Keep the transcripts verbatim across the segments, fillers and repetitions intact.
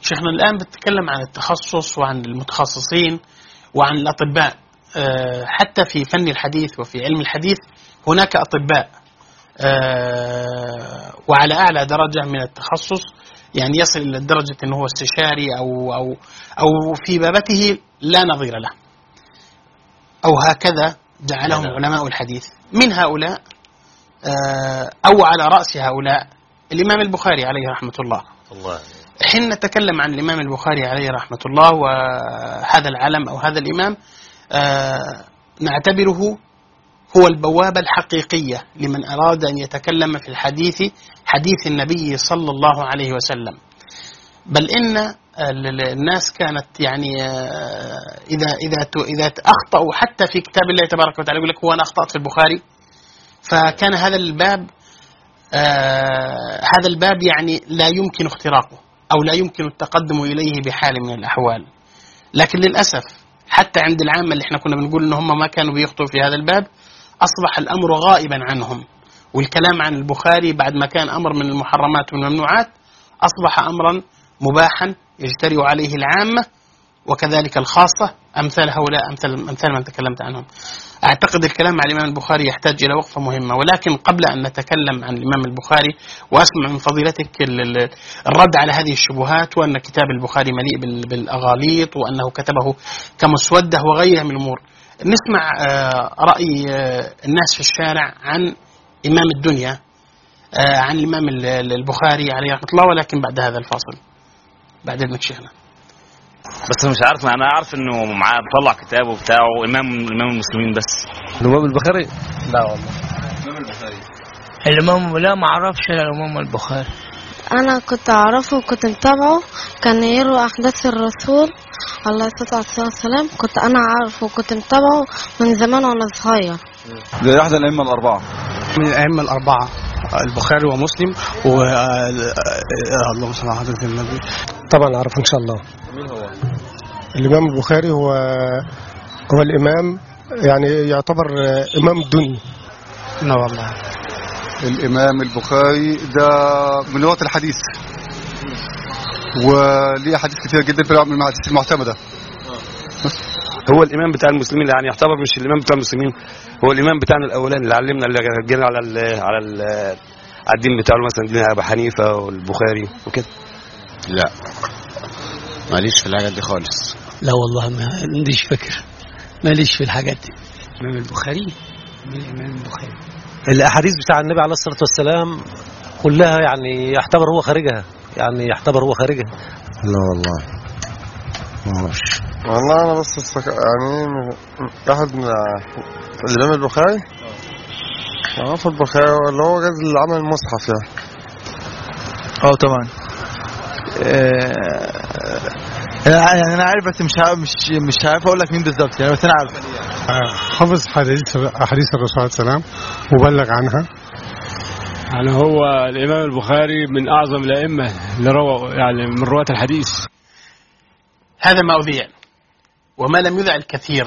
شيخنا الآن بتكلم عن التخصص وعن المتخصصين وعن الأطباء. حتى في فن الحديث وفي علم الحديث هناك أطباء وعلى أعلى درجة من التخصص، يعني يصل إلى درجة أنه هو استشاري أو, أو, أو في بابته لا نظير له، أو هكذا جعلهم علماء الحديث. من هؤلاء أو على رأس هؤلاء الإمام البخاري عليه رحمة الله. الله. حين نتكلم عن الإمام البخاري عليه رحمة الله وهذا العلم أو هذا الإمام نعتبره هو البوابة الحقيقية لمن أراد أن يتكلم في الحديث، حديث النبي صلى الله عليه وسلم. بل إن الناس كانت يعني إذا إذا إذا أخطأوا حتى في كتاب الله تبارك وتعالى يقول لك هو أنا أخطأت في البخاري، فكان هذا الباب هذا الباب يعني لا يمكن اختراقه أو لا يمكن التقدم إليه بحال من الأحوال. لكن للأسف حتى عند العامة اللي احنا كنا بنقول إن هم ما كانوا بيخطئوا في هذا الباب، أصبح الأمر غائبا عنهم، والكلام عن البخاري بعد ما كان أمر من المحرمات والممنوعات أصبح أمرا مباحا يجترئ عليه العامة وكذلك الخاصة أمثال هؤلاء، أمثال, أمثال من تكلمت عنهم. أعتقد الكلام عن الإمام البخاري يحتاج إلى وقفة مهمة، ولكن قبل أن نتكلم عن الإمام البخاري وأسمع من فضيلتك الرد على هذه الشبهات، وأن كتاب البخاري مليء بالأغاليط وأنه كتبه كمسودة وغيرها من الأمور، نسمع رأي الناس في الشارع عن إمام الدنيا، عن الإمام البخاري عليه رحمة الله، ولكن بعد هذا الفاصل بعد إذنك شيخنا. بس مش عارف، انا عارف انه معاه بطلع كتابه بتاعه امام امام المسلمين. بس الامام البخاري لا والله. الامام البخاري الامام لا ما اعرفش الامام البخاري. انا كنت اعرفه وكنت متابعه، كان يروي احداث الرسول عليه الصلاه والسلام، كنت انا عارفه وكنت متابعه من زمان وانا صغير. ده احد الائمه الاربعه من الائمه الاربعه البخاري ومسلم و اللهم صل على حضرة النبي. طبعا اعرف ان شاء الله. مين هو الامام البخاري؟ هو هو الامام يعني يعتبر امام الدنيا. لا والله. الامام البخاري ده من رواة الحديث، وليه حديث كتير جدا في من الحديث المعتمده. هو الامام بتاع المسلمين، يعني يعتبر مش الامام بتاع المسلمين، هو الامام بتاعنا الاولاني اللي علمنا اللي جينا على ال على ال على الدين بتاعه، مثلا دين ابو حنيفه والبخاري وكده. لا ماليش في الحاجات دي خالص. لا والله ما عنديش فكر، ماليش في الحاجات دي. الامام البخاري من الامام البخاري الاحاديث بتاع النبي عليه الصلاه والسلام كلها يعني يعتبر هو خارجها، يعني يعتبر هو خارجها. لا والله ما اعرفش والله. انا بس يعني واحد من الامام البخاري عارف البخاري اللي هو جاز اللي عمل المصحف يعني. اه طبعا. يعني انا عارف بس مش مش مش عارف اقول لك مين بالظبط يعني، بس انا عارف. حافظ حديث احاديث الرسول صلى الله عليه وسلم وبلغ عنها. يعني هو الامام البخاري من اعظم الائمه اللي روى يعني من رواه الحديث. هذا ما أذيع وما لم يذع الكثير.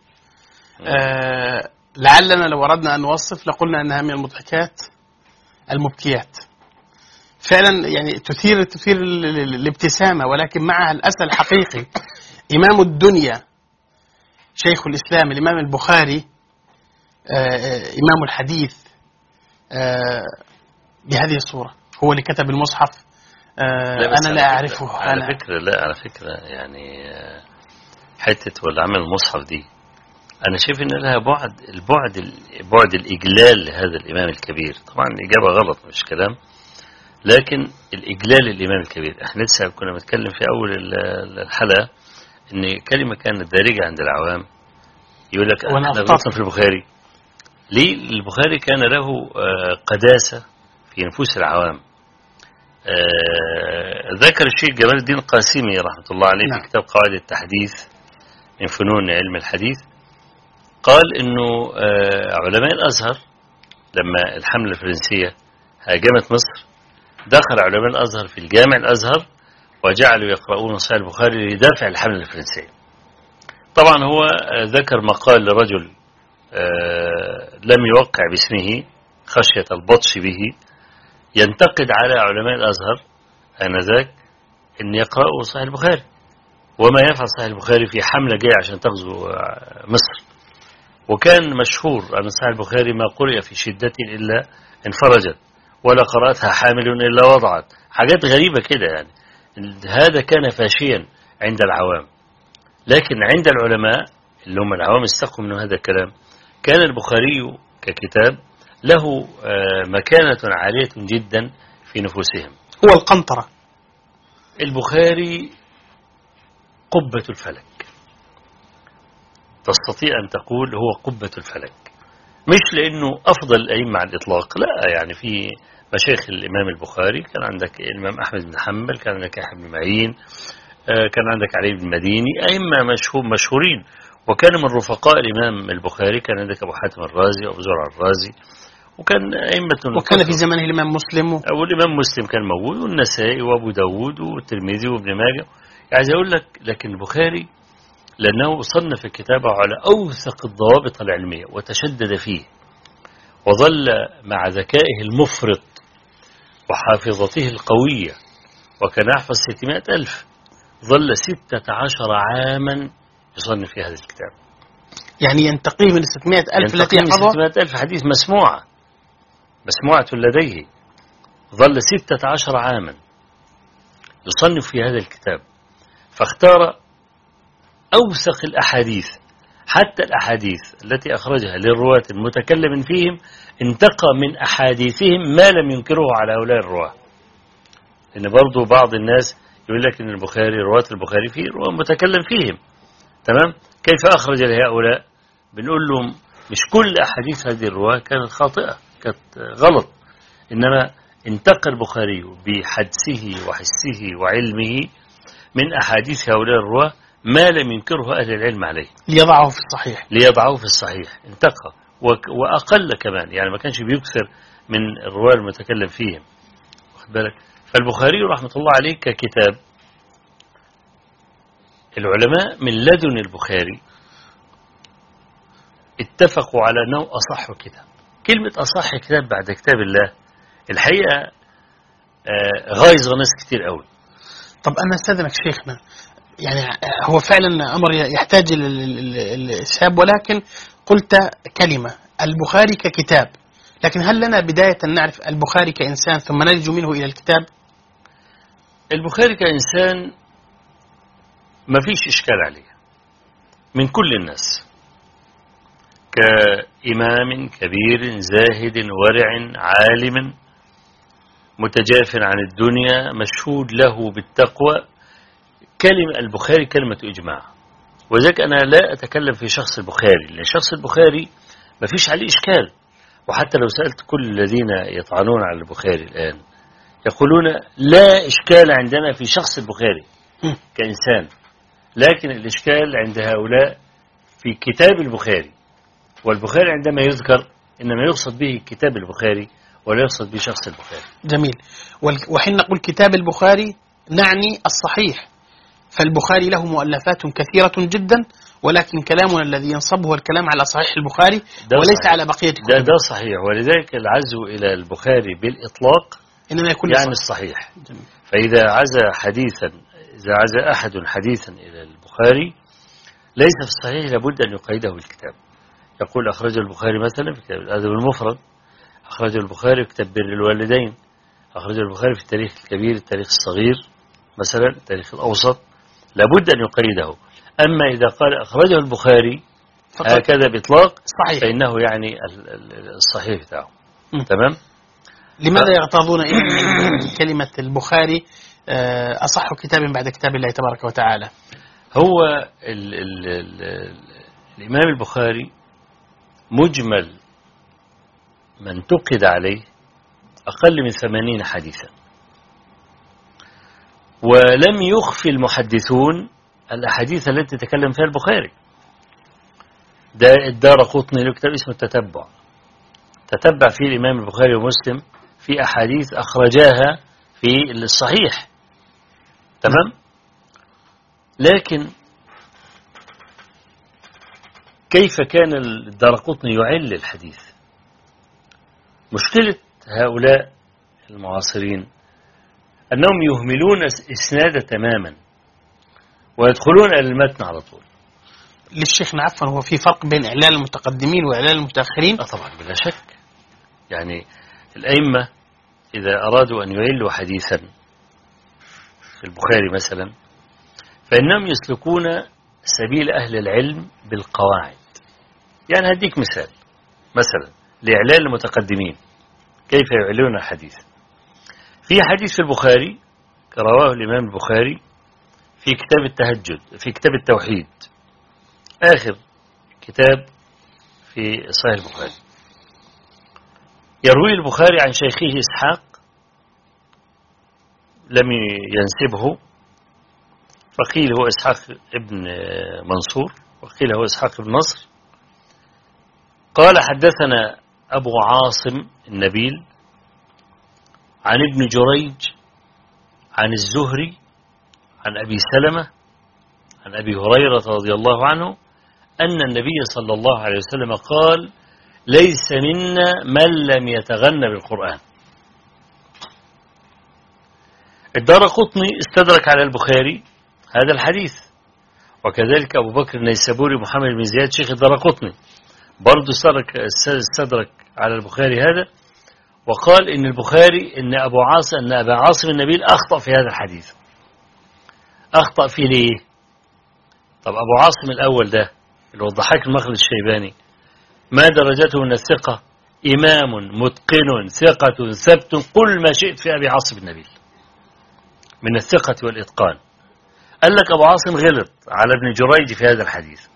آه لعلنا لو أردنا أن نوصف لقلنا أنها من المضحكات المبكيات فعلا، يعني تثير تثير الابتسامة، ولكن معها الأسى الحقيقي. إمام الدنيا شيخ الإسلام الإمام البخاري، آه إمام الحديث، آه بهذه الصورة، هو اللي كتب المصحف. آه لا أنا لا أعرفه. على أنا فكرة لا على فكرة يعني حتة ولا عمل المصحف دي أنا شايف إن لها بعد البعد البعد الإجلال لهذا الإمام الكبير. طبعا الإجابة غلط مش كلام، لكن الإجلال الإمام الكبير. إحنا لسه كنا بنتكلم في أول الحلقة إن كلمة كانت دارجة عند العوام، يقول لك أنا غلطنا في البخاري. ليه؟ البخاري كان له قداسة في نفوس العوام. آه ذكر الشيخ جمال الدين القاسمي رحمة الله عليه نعم. في كتاب قواعد التحديث من فنون علم الحديث، قال إنه آه علماء الأزهر لما الحملة الفرنسية هاجمت مصر دخل علماء الأزهر في الجامع الأزهر وجعلوا يقرؤون صحيح البخاري لدافع الحملة الفرنسية. طبعا هو آه ذكر مقال لرجل آه لم يوقع باسمه خشية البطش به، ينتقد على علماء الأزهر آنذاك أن يقرأوا صحيح البخاري. وما يفعل صحيح البخاري في حملة جاية عشان تغزو مصر. وكان مشهور أن صحيح البخاري ما قرئ في شدة إلا انفرجت، ولا قرأتها حامل إلا وضعت. حاجات غريبة كده يعني. هذا كان فاشيا عند العوام، لكن عند العلماء اللي هم العوام استقوا من هذا الكلام، كان البخاري ككتاب له مكانة عالية جدا في نفوسهم. هو القنطرة. البخاري قبة الفلك، تستطيع أن تقول هو قبة الفلك، مش لأنه أفضل الأئمة على الإطلاق، لا، يعني في مشايخ الإمام البخاري كان عندك الإمام أحمد بن حنبل، كان عندك يحيى بن معين، كان عندك علي بن المديني، أئمة مشهور مشهورين، وكان من رفقاء الإمام البخاري كان عندك أبو حاتم الرازي وأبو زرع الرازي، وكان أئمة. وكان في زمانه الإمام مسلم و... والإمام مسلم كان موجود، والنسائي وأبو داود والترمذي وابن ماجه. يعني أقول لك، لكن البخاري لأنه صنف كتابه على أوثق الضوابط العلمية وتشدد فيه، وظل مع ذكائه المفرط وحافظته القوية، وكان يحفظ ستمائة ألف، ظل ستة عشر عاما يصنف في هذا الكتاب. يعني ينتقي من ستمائة ألف التي يحفظها ستمائة ألف حديث مسموعة مسموعة لديه، ظل ستة عشر عاما يصنف في هذا الكتاب، فاختار أوثق الأحاديث، حتى الأحاديث التي أخرجها للرواة المتكلم فيهم انتقى من أحاديثهم ما لم ينكره على هؤلاء الرواة. إن برضو بعض الناس يقول لك إن البخاري، رواة البخاري فيه رواة متكلم فيهم، تمام؟ كيف أخرج لهؤلاء؟ بنقول لهم مش كل أحاديث هذه الرواة كانت خاطئة، كانت غلط، إنما انتقى البخاري بحدسه وحسه وعلمه من أحاديث هؤلاء الرواة ما لم ينكره أهل العلم عليه، ليضعه في الصحيح ليضعه في الصحيح انتقى، وأقل كمان، يعني ما كانش بيكثر من الرواة المتكلم فيهم، واخد بالك؟ فالبخاري رحمة الله عليه ككتاب، العلماء من لدن البخاري اتفقوا على أنه أصح كتاب. كلمة أصح كتاب بعد كتاب الله الحقيقة غايز ناس كتير قوي. طب أنا أستاذنك شيخنا، يعني هو فعلا أمر يحتاج للإسهاب، ولكن قلت كلمة البخاري ككتاب، لكن هل لنا بداية نعرف البخاري كإنسان ثم نلج منه إلى الكتاب؟ البخاري كإنسان ما فيش إشكال عليه من كل الناس، كإمام كبير زاهد ورع عالم متجاف عن الدنيا مشهود له بالتقوى. كلمة البخاري كلمة إجماع، وذلك أنا لا أتكلم في شخص البخاري، لأن شخص البخاري ما فيش عليه إشكال. وحتى لو سألت كل الذين يطعنون على البخاري الآن يقولون لا إشكال عندنا في شخص البخاري كإنسان، لكن الإشكال عند هؤلاء في كتاب البخاري. والبخاري عندما يذكر إنما يقصد به كتاب البخاري ولا يقصد به شخص البخاري. جميل. وحين نقول كتاب البخاري نعني الصحيح، فالبخاري له مؤلفات كثيرة جدا، ولكن كلامنا الذي ينصب هو الكلام على صحيح البخاري وليس صحيح. على بقية الكتب. ده, ده صحيح، ولذلك العزو إلى البخاري بالإطلاق إنما يكون يعني الصحيح. جميل. فإذا عزى حديثا إذا عزى أحد حديثا إلى البخاري ليس في الصحيح لابد أن يقيده بالكتاب. يقول أخرج البخاري مثلا في كتاب الأدب المفرد، أخرج البخاري في كتاب بر الوالدين، أخرج البخاري في التاريخ الكبير، التاريخ الصغير مثلا، التاريخ الأوسط، لابد أن يقيده. أما إذا قال أخرجه البخاري هكذا بإطلاق صحيح، فإنه يعني الصحيح بتاعه. تمام. لماذا يغتاظون إلى كلمة البخاري أصح كتاب بعد كتاب الله تبارك وتعالى؟ هو ال ال ال الإمام البخاري مجمل من انتقد عليه أقل من ثمانين حديثا، ولم يخفي المحدثون الأحاديث التي تكلم فيها البخاري. ده الدارقطني له كتاب اسمه التتبع، تتبع فيه الإمام البخاري ومسلم في أحاديث أخرجاها في الصحيح. تمام. لكن كيف كان الدارقطني يعل الحديث؟ مشكلة هؤلاء المعاصرين أنهم يهملون إسناد تماما ويدخلون إلى المتن على طول. للشيخنا عفوا، هو في فرق بين إعلال المتقدمين وإعلال المتأخرين؟ آه طبعا بلا شك. يعني الأئمة إذا أرادوا أن يعلوا حديثا في البخاري مثلا فإنهم يسلكون سبيل أهل العلم بالقواعد. يعني هديك مثال مثلا لإعلال المتقدمين كيف يعلون الحديث. في حديث في البخاري رواه الإمام البخاري في كتاب التهجد في كتاب التوحيد، آخر كتاب في صحيح البخاري. يروي البخاري عن شيخه إسحاق لم ينسبه، فقيل هو إسحاق ابن منصور وقيل هو إسحاق بن نصر. قال حدثنا أبو عاصم النبيل عن ابن جريج عن الزهري عن أبي سلمة عن أبي هريرة رضي الله عنه أن النبي صلى الله عليه وسلم قال ليس منا من لم يتغنى بالقرآن. الدارقطني استدرك على البخاري هذا الحديث، وكذلك أبو بكر النيسابوري محمد بن زياد شيخ الدارقطني برضو استدرك على البخاري هذا، وقال إن البخاري إن أبو عاصم إن أبا عاصم النبيل أخطأ في هذا الحديث. أخطأ فيه ليه؟ طب أبو عاصم الأول ده اللي هو الضحاك المخلد الشيباني ما درجته من الثقة؟ إمام متقن ثقة ثبت كل ما شئت في أبي عاصم النبيل من الثقة والإتقان. قال لك أبو عاصم غلط على ابن جريج في هذا الحديث.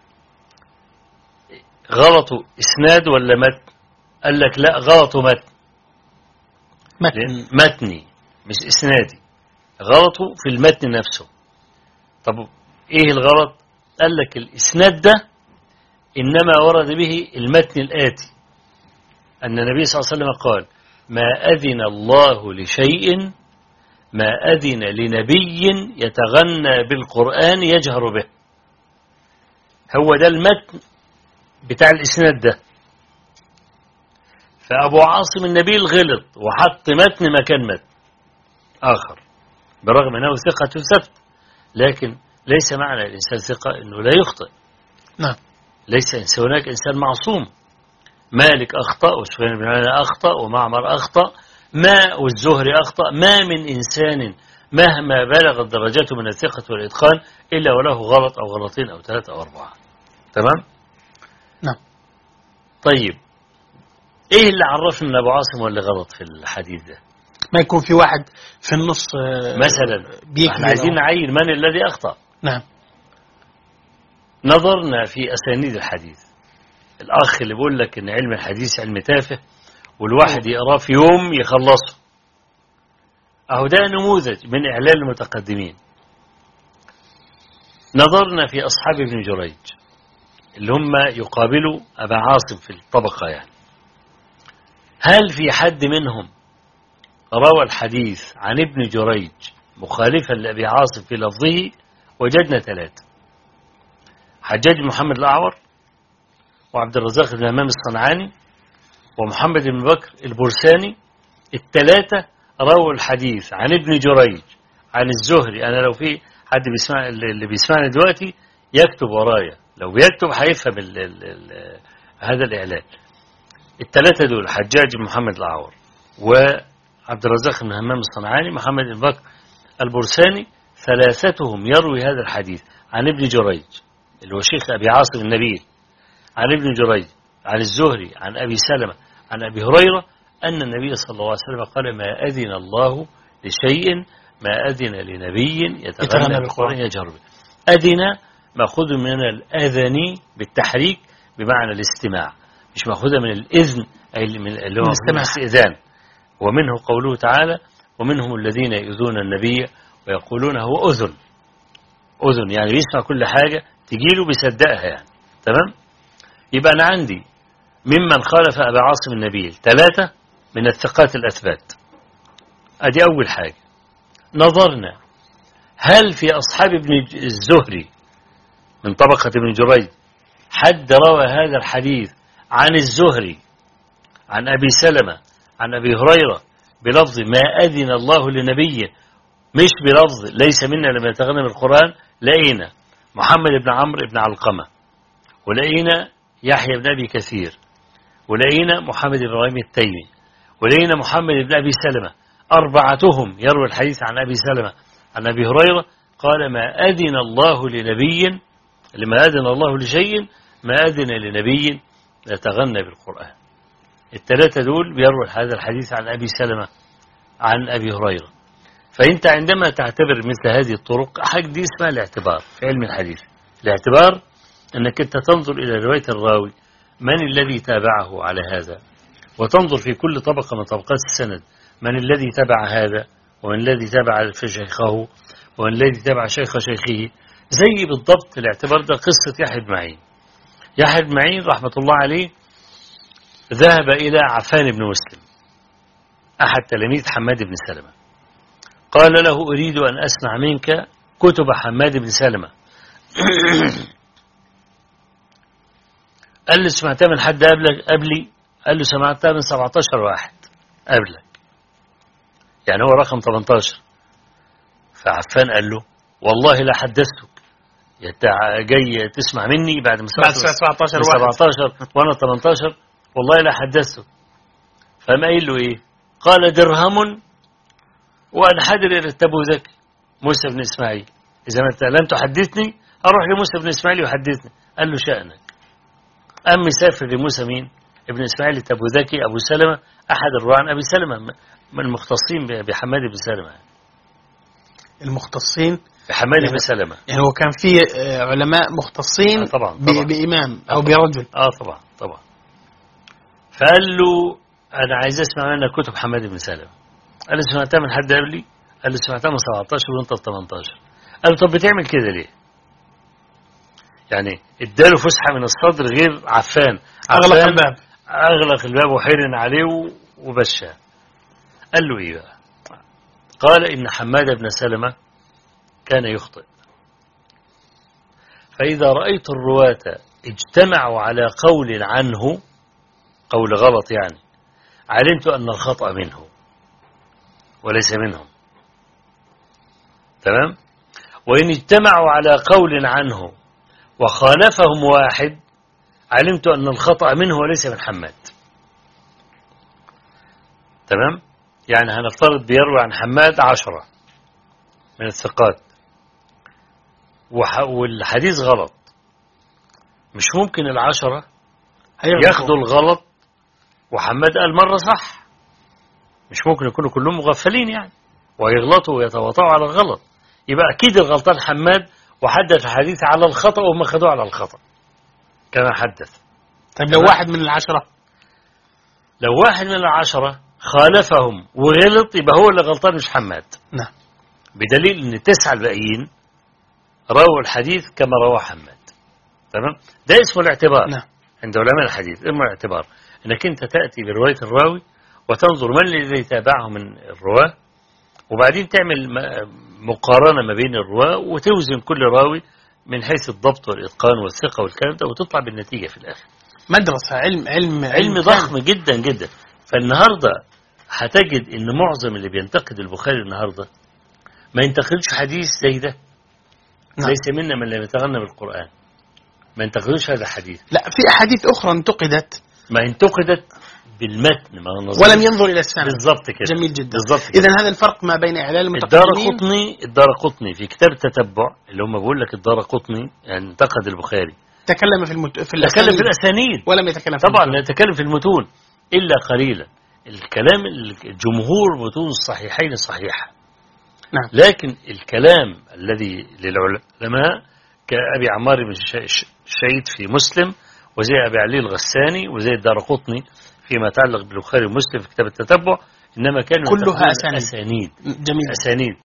غلطوا إسناد ولا متن؟ قال لك لا، غلطوا متن متن متني مش إسنادي، غلطوا في المتن نفسه. طب إيه الغلط؟ قال لك الإسناد ده إنما ورد به المتن الآتي أن النبي صلى الله عليه وسلم قال ما أذن الله لشيء ما أذن لنبي يتغنى بالقرآن يجهر به. هو ده المتن بتاع الإسناد ده. فأبو عاصم النبيل غلط وحط متن مكان متن آخر برغم أنه ثقة ثبت، لكن ليس معنى الإنسان ثقة أنه لا يخطئ. نعم. ليس هناك إنسان معصوم. مالك أخطأ وسفيان بن عيينة أخطأ ومعمر أخطأ ما والزهري أخطأ. ما من إنسان مهما بلغت درجته من الثقة والإتقان إلا وله غلط أو غلطين أو ثلاثة أو أربعة. تمام؟ نعم. طيب إيه اللي عرفنا أن أبو عاصم هو اللي غلط في الحديث ده؟ ما يكون في واحد في النص مثلا احنا عايزين نعين من الذي أخطأ. نعم. نظرنا في أسانيد الحديث. الأخ اللي بيقول لك إن علم الحديث علم تافه والواحد يقراه في يوم يخلصه، أهو ده نموذج من إعلال المتقدمين. نظرنا في أصحاب ابن جريج اللي هم يقابلوا أبا عاصم في الطبقة، يعني هل في حد منهم روى الحديث عن ابن جريج مخالفا لأبي عاصم في لفظه؟ وجدنا ثلاثة: حجاج بن محمد الأعور وعبد الرزاق بن همام الصنعاني ومحمد بن بكر البرساني. الثلاثة رووا الحديث عن ابن جريج عن الزهري. أنا لو في حد بيسمع اللي بيسمعني دلوقتي يكتب ورايا، لو بيكتب هيفهم ال ال ال هذا الإعلان. الثلاثة دول حجاج بن محمد الأعور وعبد الرزاق بن همام الصنعاني محمد بن بكر البرساني، ثلاثتهم يروي هذا الحديث عن ابن جريج اللي هو شيخ أبي عاصم النبيل، عن ابن جريج عن الزهري عن أبي سلمة عن أبي هريرة أن النبي صلى الله عليه وسلم قال ما أذن الله لشيء ما أذن لنبي يتغنى بالقرآن يجهر به. أذن مأخوذ من الأذن بالتحريك بمعنى الاستماع، مش مأخوذ من الإذن أي من اللي هو الاستئذان. ومنه قوله تعالى ومنهم الذين يؤذون النبي ويقولون هو أذن. أذن يعني بيسمع كل حاجة تجيله بيصدقها يعني. تمام؟ يبقى أنا عندي ممن خالف أبا عاصم النبيل ثلاثة من الثقات الأثبات. أدي أول حاجة. نظرنا هل في أصحاب ابن الزهري من طبقة ابن جريج حد روى هذا الحديث عن الزهري عن أبي سلمة عن أبي هريرة بلفظ ما أذن الله لنبيه، مش بلفظ ليس منا لما يتغنى بالقرآن، لقينا محمد بن عمرو بن علقمة، ولقينا يحيى بن أبي كثير، ولقينا محمد بن إبراهيم التيمي، ولقينا محمد بن أبي سلمة، أربعتهم يروي الحديث عن أبي سلمة عن أبي هريرة قال ما أذن الله لنبي لما أذن الله لشيء ما أذن لنبي يتغنى بالقرآن. الثلاثة دول بيروي هذا الحديث عن أبي سلمة عن أبي هريرة. فأنت عندما تعتبر مثل هذه الطرق، حاجة دي اسمها الاعتبار في علم الحديث. الاعتبار أنك أنت تنظر إلى رواية الراوي من الذي تابعه على هذا، وتنظر في كل طبقة من طبقات السند من الذي تبع هذا، ومن الذي تبع في شيخه، ومن الذي تبع شيخ شيخه. زي بالضبط الاعتبار ده قصة يحيى بن معين. يحيى بن معين رحمة الله عليه ذهب إلى عفان بن مسلم أحد تلاميذ حماد بن سلمة، قال له أريد أن أسمع منك كتب حماد بن سلمة. قال له سمعتها من حد قبلي؟ قال له سمعتها من سبعة عشر واحد قبلك، يعني هو رقم ثمانية عشر. فعفان قال له والله لا حدثتك، انت جاي تسمع مني بعد ما بعد سبعة عشر سبعة عشر وانا ثمانية عشر، والله لا حدثتك. فما قال له ايه؟ قال درهم وانحدر الى التبوذكي موسى بن اسماعيل، اذا انت لم تحدثني اروح لموسى بن اسماعيل يحدثني. قال له شأنك. أم سافر لموسى مين؟ ابن اسماعيل التبوذكي أبو سلمة أحد الرواة عن أبي سلمة من المختصين بحماد بن سلمة. المختصين بحماد بن سلمة، يعني هو كان في علماء مختصين آه طبعا طبعا. بإمام أو برجل. اه طبعا طبعا. فقال له أنا عايز أسمع منك كتب حماد بن سلمة. قال له سمعتها من حد قبلي؟ قال له سمعتها من سبعة عشر وأنت ثمانية عشر. قال له طب بتعمل كده ليه؟ يعني اداله فسحة من الصدر غير عفان. أغلق الباب أغلق الباب وحرن عليه وبشاه. قال له إيه بقى؟ قال إن حماد بن سلمة كان يخطئ، فإذا رأيت الرواة اجتمعوا على قول عنه، قول غلط يعني، علمت أن الخطأ منه وليس منهم. تمام؟ وإن اجتمعوا على قول عنه وخالفهم واحد علمت أن الخطأ منه وليس من حماد. تمام؟ يعني هنفترض بيروي عن حماد عشرة من الثقات والحديث غلط، مش ممكن العشرة ياخدوا الغلط وحماد قال مرة صح. مش ممكن يكونوا كلهم مغفلين يعني ويغلطوا ويتواطؤوا على الغلط. يبقى أكيد الغلطان حماد وحدث الحديث على الخطأ وهم خدوه على الخطأ كما حدث. طيب لو واحد من العشرة لو واحد من العشرة خالفهم وغلط يبقى هو اللي غلطان مش حماد. نعم. بدليل ان التسعة الباقيين رووا الحديث كما رواه حماد. تمام؟ ده اسمه الاعتبار. نعم. عند علماء الحديث اسمه الاعتبار، انك انت تأتي برواية الراوي وتنظر من الذي تابعه من الرواة، وبعدين تعمل مقارنة ما بين الرواة وتوزن كل راوي من حيث الضبط والإتقان والثقة والكلام ده وتطلع بالنتيجة في الآخر. مدرسة علم علم علم ضخم جدا جدا. فالنهاردة هتجد ان معظم اللي بينتقد البخاري النهاردة ما ينتقدش حديث زي ده. نعم. ليس منا من لم يتغنى بالقرآن، ما ينتقدوش هذا الحديث. لا، في أحاديث أخرى انتقدت، ما انتقدت بالمتن ما ولم ينظر إلى السند. بالضبط كده. جميل جدا. بالضبط. إذن هذا الفرق ما بين إعلال المتقدمين. الدارقطني الدارقطني في كتاب التتبع اللي هم بقول لك الدارقطني يعني انتقد البخاري، تكلم في المت... في الأسانيد. تكلم في الأسانيد ولم يتكلم في طبعا لا يتكلم في المتون إلا قليلا. الكلام الجمهور متون الصحيحين الصحيحة. نعم. لكن الكلام الذي للعلماء كأبي عمار بن شعيد في مسلم، وزي أبي علي الغساني، وزي الدارقطني فيما يتعلق بالبخاري ومسلم في كتاب التتبع، إنما كانوا كلها أسانيد. أسانيد. جميل. أسانيد